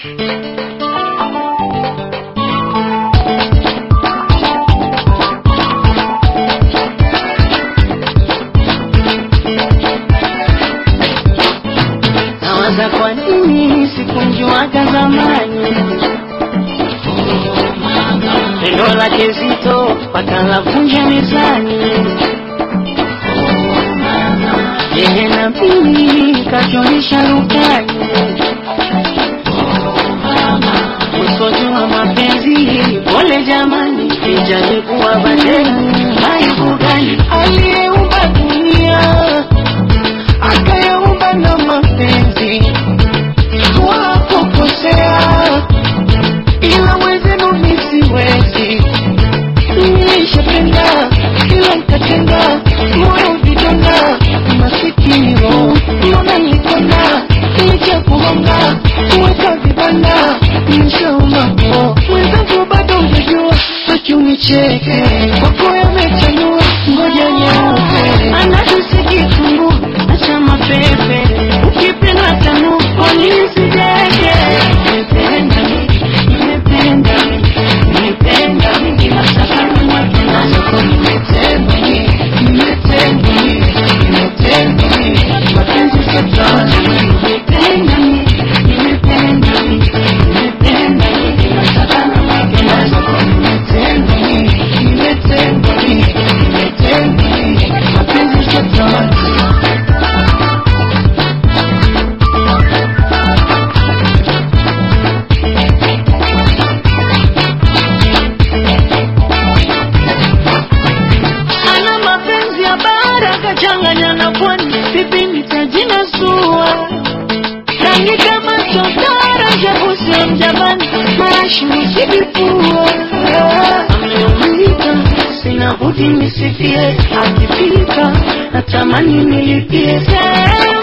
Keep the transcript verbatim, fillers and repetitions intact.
Nawaza kwa nini sikunjuaga zamani, pendo lake zito paka lavunja mezani. Yeye na mimi kachonisha lukani, usojua mapenzi pole jamani, ijani kuwa badeni aibu gani. Aliyeumba dunia akayaumba na mapenzi, wakukosea ila wezenu misiwezi. Nilishapenda ila nikatenda, moyo vidonda masikini roho yona nikona, nilicha kuhonga kuweka vibanda nishauma po. Mwenzangu bado unajua haki unicheke, kwako yamechanua ngoja nyeupe. Anahisi kitungu acha mapepe, ukipenda tanu kwa nini sijeke. Nimependa mimi, nimependa mimi, nimependa mimi, nataka nimwake nazoko. Nimetenda mimi, nimetenda mimi, nimetenda mimi, mapenzi satana. Nimependa mimi, nimependa mimi, nimependa mimi, nataka nimwake nazoko. Nimetenda mimi, nimetenda mimi, nimetenda mimi, mapenzi satana. Ana mapenzi ya bara kachanganya na pwani, pipi nitajina suwa rangi kama sotara, jabusi ya mjabani, marashi usibipua. Ameumika sina budi nisifie, akifika natamani nilipie.